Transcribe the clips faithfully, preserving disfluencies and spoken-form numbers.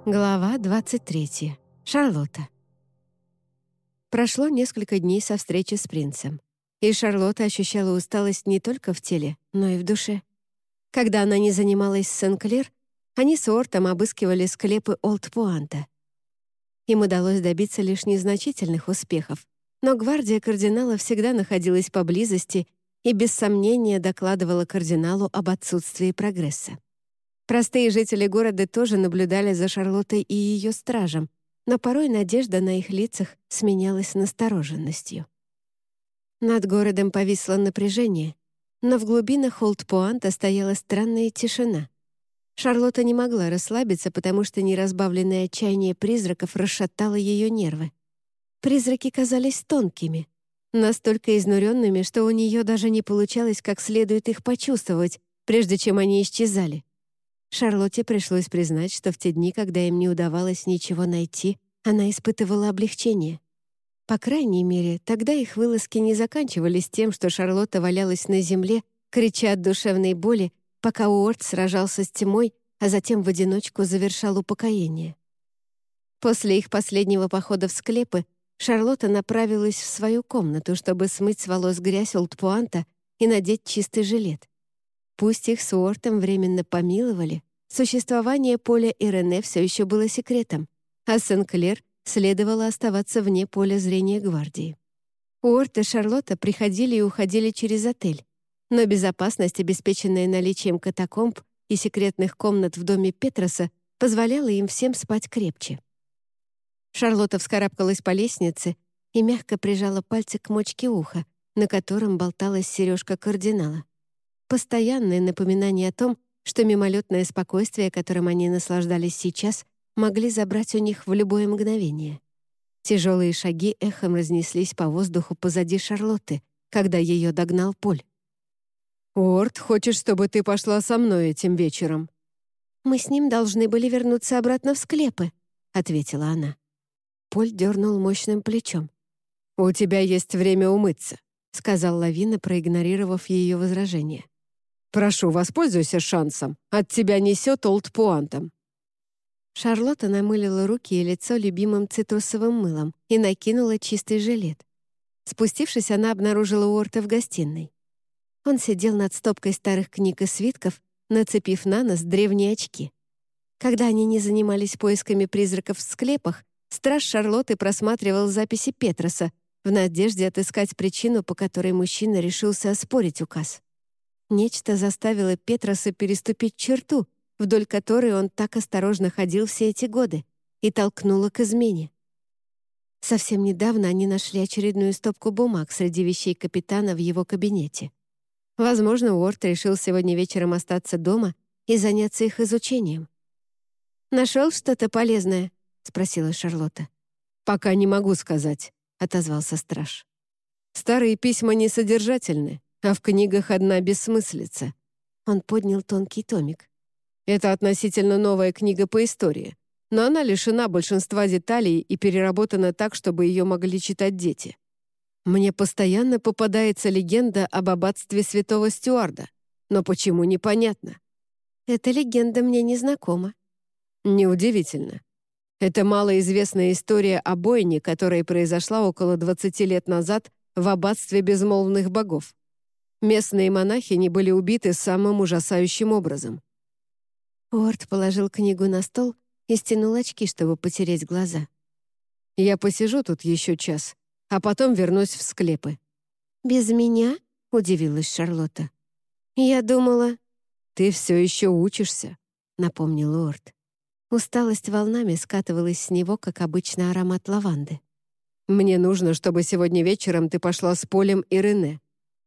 Глава двадцать третья. Шарлотта. Прошло несколько дней со встречи с принцем, и Шарлотта ощущала усталость не только в теле, но и в душе. Когда она не занималась с Сен-Клер, они с Уортом обыскивали склепы Олд-Пуанта. Им удалось добиться лишь незначительных успехов, но гвардия кардинала всегда находилась поблизости и без сомнения докладывала кардиналу об отсутствии прогресса. Простые жители города тоже наблюдали за Шарлоттой и ее стражем, но порой надежда на их лицах сменялась настороженностью. Над городом повисло напряжение, но в глубинах Олд-Пуанта стояла странная тишина. Шарлотта не могла расслабиться, потому что неразбавленное отчаяние призраков расшатало ее нервы. Призраки казались тонкими, настолько изнуренными, что у нее даже не получалось как следует их почувствовать, прежде чем они исчезали. Шарлотте пришлось признать, что в те дни, когда им не удавалось ничего найти, она испытывала облегчение. По крайней мере, тогда их вылазки не заканчивались тем, что Шарлотта валялась на земле, крича от душевной боли, пока Уорт сражался с тьмой, а затем в одиночку завершал упокоение. После их последнего похода в склепы Шарлотта направилась в свою комнату, чтобы смыть с волос грязь Олд-Пуанта и надеть чистый жилет. Пусть их с Уортом временно помиловали, существование Поля и Рене все еще было секретом, а Сен-Клер следовало оставаться вне поля зрения гвардии. Уорт и Шарлотта приходили и уходили через отель, но безопасность, обеспеченная наличием катакомб и секретных комнат в доме Петроса, позволяла им всем спать крепче. Шарлотта вскарабкалась по лестнице и мягко прижала пальцы к мочке уха, на котором болталась сережка кардинала. Постоянное напоминание о том, что мимолетное спокойствие, которым они наслаждались сейчас, могли забрать у них в любое мгновение. Тяжелые шаги эхом разнеслись по воздуху позади Шарлотты, когда ее догнал Поль. «Уорт хочет, чтобы ты пошла со мной этим вечером». «Мы с ним должны были вернуться обратно в склепы», — ответила она. Поль дернул мощным плечом. «У тебя есть время умыться», — сказал Лавина, проигнорировав ее возражение. «Прошу, воспользуйся шансом. От тебя несет Олд-Пуантом». Шарлотта намылила руки и лицо любимым цитрусовым мылом и накинула чистый жилет. Спустившись, она обнаружила Уорта в гостиной. Он сидел над стопкой старых книг и свитков, нацепив на нос древние очки. Когда они не занимались поисками призраков в склепах, страж Шарлотты просматривал записи Петроса в надежде отыскать причину, по которой мужчина решился оспорить указ. Нечто заставило Петроса переступить черту, вдоль которой он так осторожно ходил все эти годы, и толкнуло к измене. Совсем недавно они нашли очередную стопку бумаг среди вещей капитана в его кабинете. Возможно, Уорт решил сегодня вечером остаться дома и заняться их изучением. «Нашел что-то полезное?» — спросила Шарлотта. «Пока не могу сказать», — отозвался страж. «Старые письма несодержательны, а в книгах одна бессмыслица». Он поднял тонкий томик. «Это относительно новая книга по истории, но она лишена большинства деталей и переработана так, чтобы ее могли читать дети. Мне постоянно попадается легенда об аббатстве святого Стюарда, но почему — непонятно». «Эта легенда мне не знакома». «Неудивительно. Это малоизвестная история о бойне, которая произошла около двадцати лет назад в аббатстве безмолвных богов. Местные монахини были убиты самым ужасающим образом». Уорт положил книгу на стол и стянул очки, чтобы потереть глаза. «Я посижу тут еще час, а потом вернусь в склепы». «Без меня?» — удивилась Шарлотта. «Я думала...» «Ты все еще учишься», — напомнил Уорт. Усталость волнами скатывалась с него, как обычно, аромат лаванды. «Мне нужно, чтобы сегодня вечером ты пошла с Полем и Рене».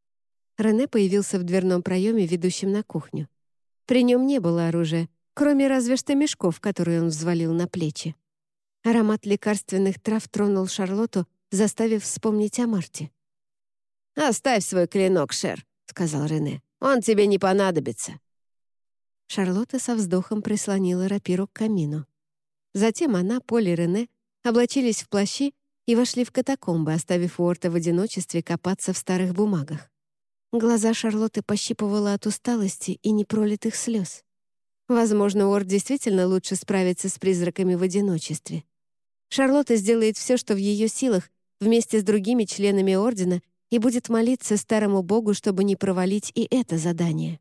Рене появился в дверном проеме, ведущем на кухню. При нем не было оружия, кроме разве что мешков, которые он взвалил на плечи. Аромат лекарственных трав тронул Шарлотту, заставив вспомнить о Марте. «Оставь свой клинок, Шер», — сказал Рене. «Он тебе не понадобится». Шарлотта со вздохом прислонила рапиру к камину. Затем она, Поль и Рене облачились в плащи и вошли в катакомбы, оставив Уорта в одиночестве копаться в старых бумагах. Глаза Шарлотты пощипывало от усталости и непролитых слез. Возможно, Уорд действительно лучше справится с призраками в одиночестве. Шарлотта сделает все, что в ее силах, вместе с другими членами Ордена, и будет молиться старому богу, чтобы не провалить и это задание.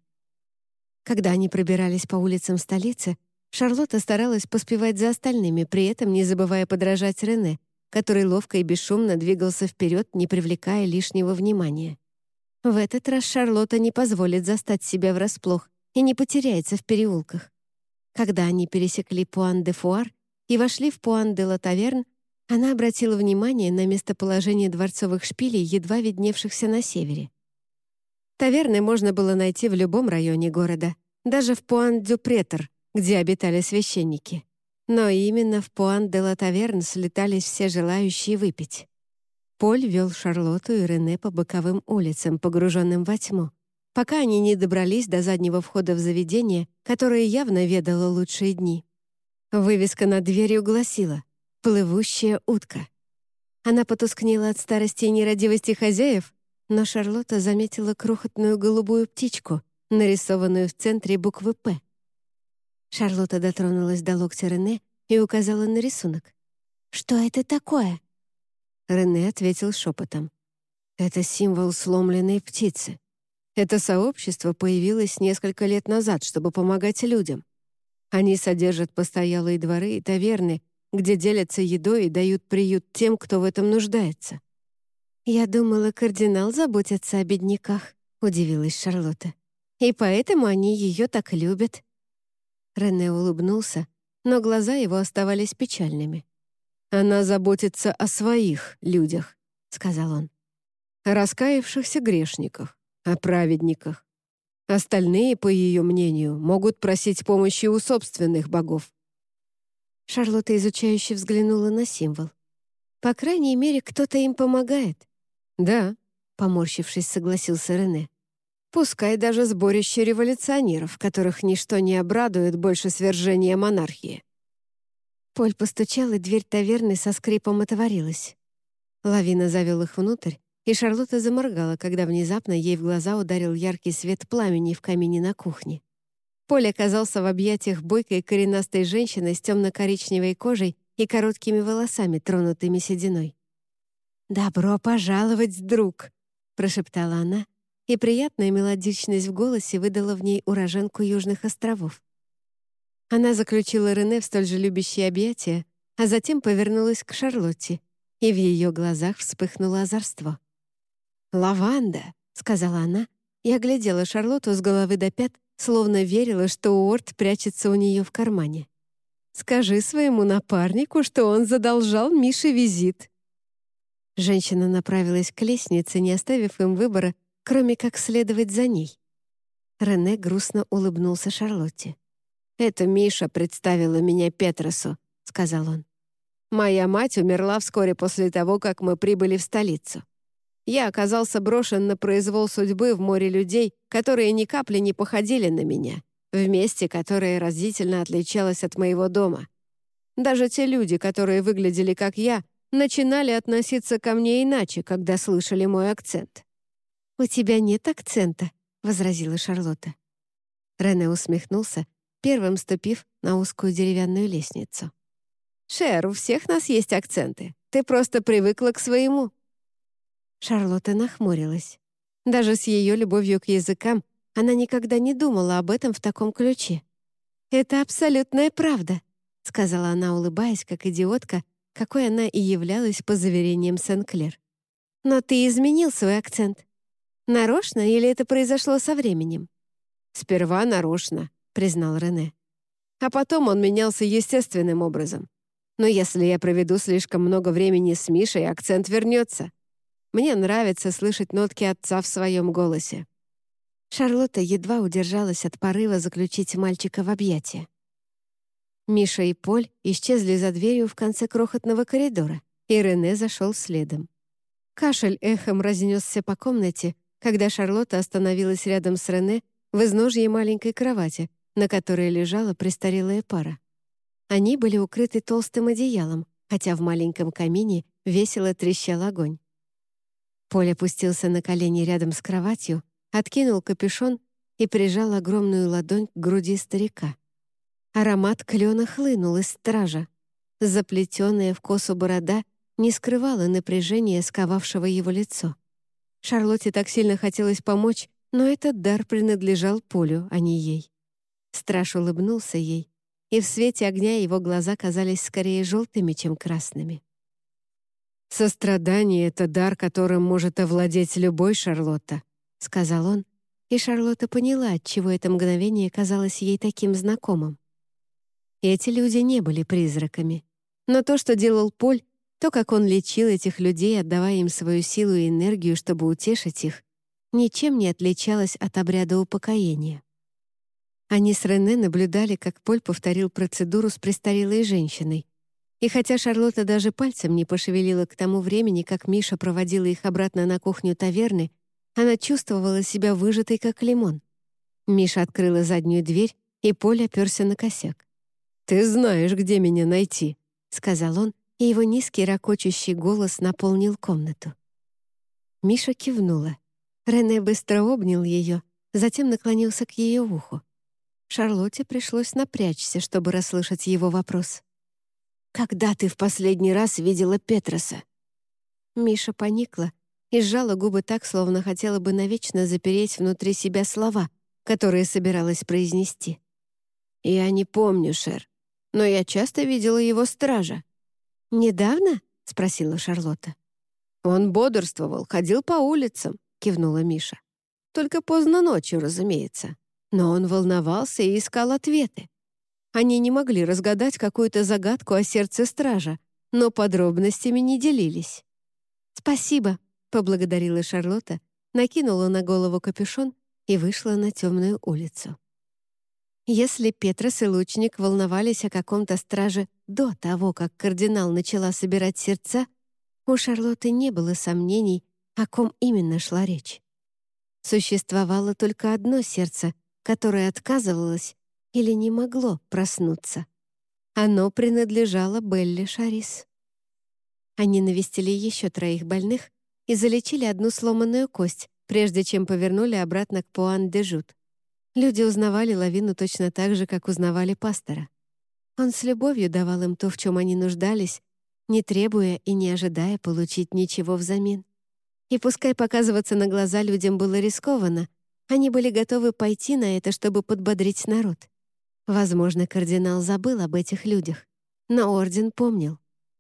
Когда они пробирались по улицам столицы, Шарлотта старалась поспевать за остальными, при этом не забывая подражать Рене, который ловко и бесшумно двигался вперед, не привлекая лишнего внимания. В этот раз Шарлотта не позволит застать себя врасплох и не потеряется в переулках. Когда они пересекли Пуан-де-Фуар и вошли в Пуан-де-Ла-Таверн, она обратила внимание на местоположение дворцовых шпилей, едва видневшихся на севере. Таверны можно было найти в любом районе города, даже в Пуан-дю-Претер, где обитали священники. Но именно в Пуан-де-Ла-Таверн слетались все желающие выпить. Поль вел Шарлотту и Рене по боковым улицам, погруженным во тьму, пока они не добрались до заднего входа в заведение, которое явно ведало лучшие дни. Вывеска над дверью гласила «Плывущая утка». Она потускнела от старости и нерадивости хозяев, но Шарлотта заметила крохотную голубую птичку, нарисованную в центре буквы «П». Шарлотта дотронулась до локтя Рене и указала на рисунок. «Что это такое?» Рене ответил шепотом. «Это символ сломленной птицы. Это сообщество появилось несколько лет назад, чтобы помогать людям. Они содержат постоялые дворы и таверны, где делятся едой и дают приют тем, кто в этом нуждается». «Я думала, кардинал заботится о бедняках», — удивилась Шарлотта. «И поэтому они ее так любят». Рене улыбнулся, но глаза его оставались печальными. «Она заботится о своих людях», — сказал он. «О раскаявшихся грешниках, о праведниках. Остальные, по ее мнению, могут просить помощи у собственных богов». Шарлотта изучающе взглянула на символ. «По крайней мере, кто-то им помогает». «Да», — поморщившись, согласился Рене. «Пускай даже сборище революционеров, которых ничто не обрадует больше свержения монархии». Поль постучал, и дверь таверны со скрипом отворилась. Лавина завел их внутрь, и Шарлотта заморгала, когда внезапно ей в глаза ударил яркий свет пламени в камине на кухне. Поль оказался в объятиях бойкой коренастой женщины с темно-коричневой кожей и короткими волосами, тронутыми сединой. «Добро пожаловать, друг!» — прошептала она, и приятная мелодичность в голосе выдала в ней уроженку Южных островов. Она заключила Рене в столь же любящие объятия, а затем повернулась к Шарлотте, и в ее глазах вспыхнуло озорство. «Лаванда!» — сказала она, и оглядела Шарлотту с головы до пят, словно верила, что Уорд прячется у нее в кармане. «Скажи своему напарнику, что он задолжал Мише визит». Женщина направилась к лестнице, не оставив им выбора, кроме как следовать за ней. Рене грустно улыбнулся Шарлотте. «Это Миша представила меня Петросу», — сказал он. «Моя мать умерла вскоре после того, как мы прибыли в столицу. Я оказался брошен на произвол судьбы в море людей, которые ни капли не походили на меня, в месте, которое разительно отличалось от моего дома. Даже те люди, которые выглядели как я, начинали относиться ко мне иначе, когда слышали мой акцент». «У тебя нет акцента», — возразила Шарлотта. Рене усмехнулся, первым ступив на узкую деревянную лестницу. «Шер, у всех нас есть акценты. Ты просто привыкла к своему». Шарлотта нахмурилась. Даже с ее любовью к языкам она никогда не думала об этом в таком ключе. «Это абсолютная правда», — сказала она, улыбаясь, как идиотка, какой она и являлась по заверениям Сен-Клер. «Но ты изменил свой акцент. Нарочно или это произошло со временем?» «Сперва нарочно», — признал Рене. «А потом он менялся естественным образом. Но если я проведу слишком много времени с Мишей, акцент вернется. Мне нравится слышать нотки отца в своем голосе». Шарлотта едва удержалась от порыва заключить мальчика в объятия. Миша и Поль исчезли за дверью в конце крохотного коридора, и Рене зашел следом. Кашель эхом разнесся по комнате, когда Шарлотта остановилась рядом с Рене в изножье маленькой кровати, на которой лежала престарелая пара. Они были укрыты толстым одеялом, хотя в маленьком камине весело трещал огонь. Поль опустился на колени рядом с кроватью, откинул капюшон и прижал огромную ладонь к груди старика. Аромат клена хлынул из стража. Заплетенная в косу борода не скрывала напряжения, сковавшего его лицо. Шарлотте так сильно хотелось помочь, но этот дар принадлежал Полю, а не ей. Страж улыбнулся ей, и в свете огня его глаза казались скорее желтыми, чем красными. «Сострадание — это дар, которым может овладеть любой, Шарлотта», — сказал он, и Шарлотта поняла, отчего это мгновение казалось ей таким знакомым. Эти люди не были призраками, но то, что делал Поль, то, как он лечил этих людей, отдавая им свою силу и энергию, чтобы утешить их, ничем не отличалось от обряда упокоения. Они с Рене наблюдали, как Поль повторил процедуру с престарелой женщиной. И хотя Шарлотта даже пальцем не пошевелила к тому времени, как Миша проводила их обратно на кухню таверны, она чувствовала себя выжатой, как лимон. Миша открыла заднюю дверь, и Поль оперся на косяк. «Ты знаешь, где меня найти», — сказал он, и его низкий ракочущий голос наполнил комнату. Миша кивнула. Рене быстро обнял ее, затем наклонился к ее уху. Шарлотте пришлось напрячься, чтобы расслышать его вопрос. «Когда ты в последний раз видела Петроса?» Миша поникла и сжала губы так, словно хотела бы навечно запереть внутри себя слова, которые собиралась произнести. «Я не помню, Шер, но я часто видела его стража». «Недавно?» — спросила Шарлотта. «Он бодрствовал, ходил по улицам», — кивнула Миша. «Только поздно ночью, разумеется. Но он волновался и искал ответы. Они не могли разгадать какую-то загадку о сердце стража, но подробностями не делились». «Спасибо», — поблагодарила Шарлотта, накинула на голову капюшон и вышла на темную улицу. Если Петрос и лучник волновались о каком-то страже до того, как кардинал начала собирать сердца, у Шарлотты не было сомнений, о ком именно шла речь. Существовало только одно сердце, которое отказывалось или не могло проснуться. Оно принадлежало Белле Шарис. Они навестили еще троих больных и залечили одну сломанную кость, прежде чем повернули обратно к Пуан-де-Жут. Люди узнавали Лавину точно так же, как узнавали пастора. Он с любовью давал им то, в чем они нуждались, не требуя и не ожидая получить ничего взамен. И пускай показываться на глаза людям было рискованно, они были готовы пойти на это, чтобы подбодрить народ. Возможно, кардинал забыл об этих людях, но орден помнил.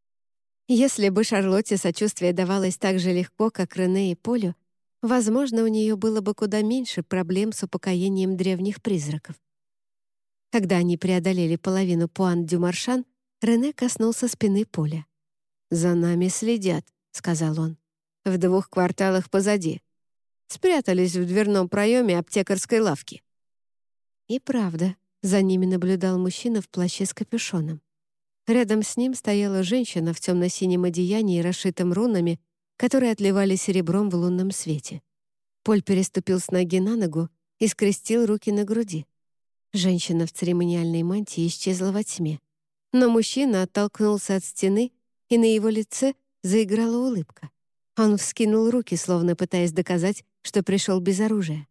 Если бы Шарлотте сочувствие давалось так же легко, как Рене и Полю, возможно, у нее было бы куда меньше проблем с упокоением древних призраков. Когда они преодолели половину Пуан-дю-Маршан, Рене коснулся спины Поля. «За нами следят», — сказал он. «В двух кварталах позади. Спрятались в дверном проеме аптекарской лавки». И правда, за ними наблюдал мужчина в плаще с капюшоном. Рядом с ним стояла женщина в темно-синем одеянии, расшитом рунами, которые отливали серебром в лунном свете. Поль переступил с ноги на ногу и скрестил руки на груди. Женщина в церемониальной мантии исчезла во тьме. Но мужчина оттолкнулся от стены, и на его лице заиграла улыбка. Он вскинул руки, словно пытаясь доказать, что пришел без оружия.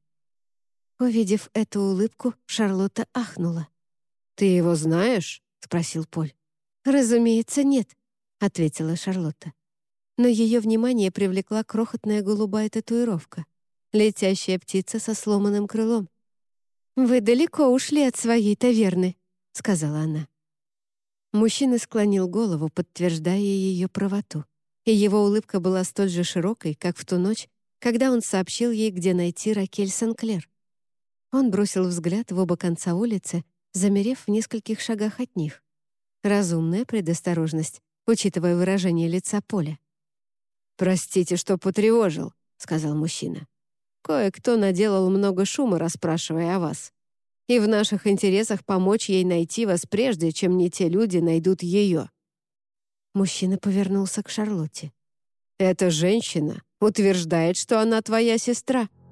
Увидев эту улыбку, Шарлотта ахнула. «Ты его знаешь?» — спросил Поль. «Разумеется, нет», — ответила Шарлотта. Но ее внимание привлекла крохотная голубая татуировка, летящая птица со сломанным крылом. «Вы далеко ушли от своей таверны», — сказала она. Мужчина склонил голову, подтверждая ее правоту, и его улыбка была столь же широкой, как в ту ночь, когда он сообщил ей, где найти Ракель Сен-Клер. Он бросил взгляд в оба конца улицы, замерев в нескольких шагах от них. Разумная предосторожность, учитывая выражение лица Поля. «Простите, что потревожил», — сказал мужчина. «Кое-кто наделал много шума, расспрашивая о вас. И в наших интересах помочь ей найти вас, прежде чем не те люди найдут ее». Мужчина повернулся к Шарлотте. «Эта женщина утверждает, что она твоя сестра».